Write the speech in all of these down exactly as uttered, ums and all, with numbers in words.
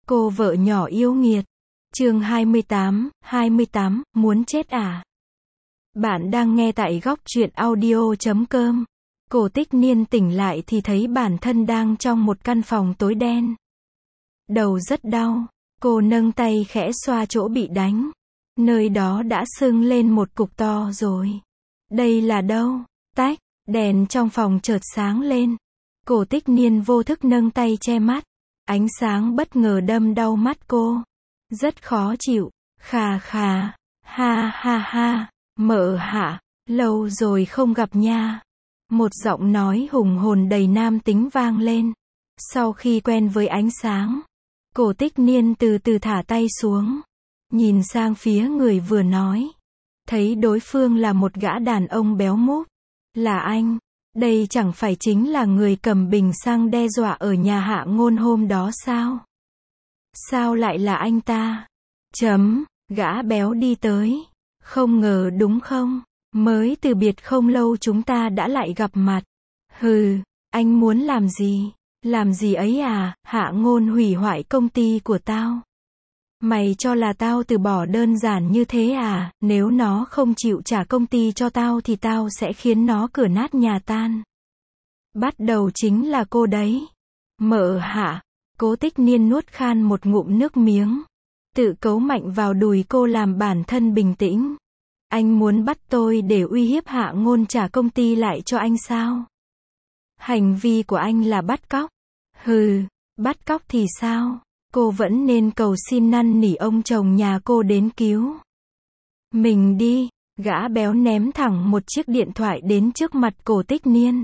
Cô vợ nhỏ yêu nghiệt. Chương hai mươi tám, hai mươi tám, muốn chết à? Bạn đang nghe tại góc truyện audio chấm com. Cổ Tích Niên tỉnh lại thì thấy bản thân đang trong một căn phòng tối đen. Đầu rất đau, cô nâng tay khẽ xoa chỗ bị đánh. Nơi đó đã sưng lên một cục to rồi. Đây là đâu? Tách, đèn trong phòng chợt sáng lên. Cổ Tích Niên vô thức nâng tay che mắt. Ánh sáng bất ngờ đâm đau mắt cô. Rất khó chịu. Khà khà. Ha ha ha. Mợ hả? Lâu rồi không gặp nha. Một giọng nói hùng hồn đầy nam tính vang lên. Sau khi quen với ánh sáng, Cổ Tích Niên từ từ thả tay xuống. Nhìn sang phía người vừa nói. Thấy đối phương là một gã đàn ông béo múp. Là anh. Đây chẳng phải chính là người cầm bình xăng đe dọa ở nhà Hạ Ngôn hôm đó sao? Sao lại là anh ta? Chấm, gã béo đi tới. Không ngờ đúng không? Mới từ biệt không lâu chúng ta đã lại gặp mặt. Hừ, anh muốn làm gì? Làm gì ấy à? Hạ Ngôn hủy hoại công ty của tao. Mày cho là tao từ bỏ đơn giản như thế à? Nếu nó không chịu trả công ty cho tao thì tao sẽ khiến nó cửa nát nhà tan. Bắt đầu chính là cô đấy. Mợ hả? Cố Tích Niên nuốt khan một ngụm nước miếng. Tự cấu mạnh vào đùi cô làm bản thân bình tĩnh. Anh muốn bắt tôi để uy hiếp Hạ Ngôn trả công ty lại cho anh sao? Hành vi của anh là bắt cóc. Hừ, bắt cóc thì sao? Cô vẫn nên cầu xin năn nỉ ông chồng nhà cô đến cứu mình đi. Gã béo ném thẳng một chiếc điện thoại đến trước mặt Cổ Tích Niên.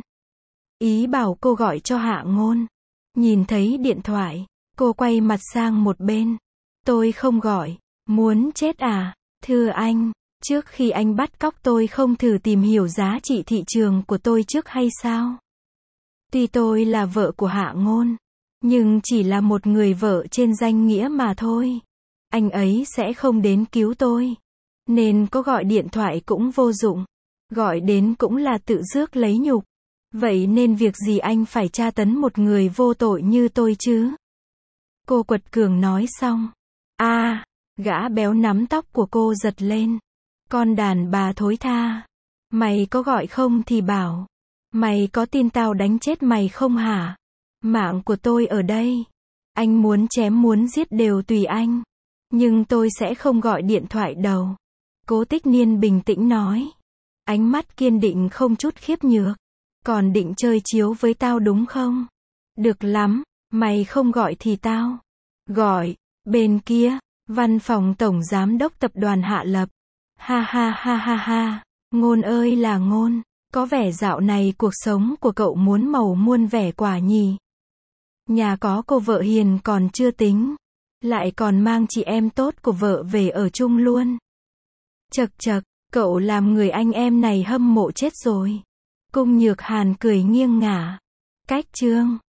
Ý bảo cô gọi cho Hạ Ngôn. Nhìn thấy điện thoại, cô quay mặt sang một bên. Tôi không gọi. Muốn chết à? Thưa anh, trước khi anh bắt cóc tôi không thử tìm hiểu giá trị thị trường của tôi trước hay sao? Tuy tôi là vợ của Hạ Ngôn, nhưng chỉ là một người vợ trên danh nghĩa mà thôi. Anh ấy sẽ không đến cứu tôi. Nên có gọi điện thoại cũng vô dụng. Gọi đến cũng là tự rước lấy nhục. Vậy nên việc gì anh phải tra tấn một người vô tội như tôi chứ? Cô quật cường nói xong. A, à, gã béo nắm tóc của cô giật lên. Con đàn bà thối tha. Mày có gọi không thì bảo. Mày có tin tao đánh chết mày không hả? Mạng của tôi ở đây. Anh muốn chém muốn giết đều tùy anh. Nhưng tôi sẽ không gọi điện thoại đâu. Cố Tích Niên bình tĩnh nói. Ánh mắt kiên định không chút khiếp nhược. Còn định chơi chiếu với tao đúng không? Được lắm, mày không gọi thì tao gọi. Bên kia, văn phòng tổng giám đốc tập đoàn Hạ Lập. Ha ha ha ha ha, Ngôn ơi là Ngôn. Có vẻ dạo này cuộc sống của cậu muốn màu muôn vẻ quả nhỉ. Nhà có cô vợ hiền còn chưa tính. Lại còn mang chị em tốt của vợ về ở chung luôn. Chật chật, cậu làm người anh em này hâm mộ chết rồi. Cung Nhược Hàn cười nghiêng ngả. Cách chương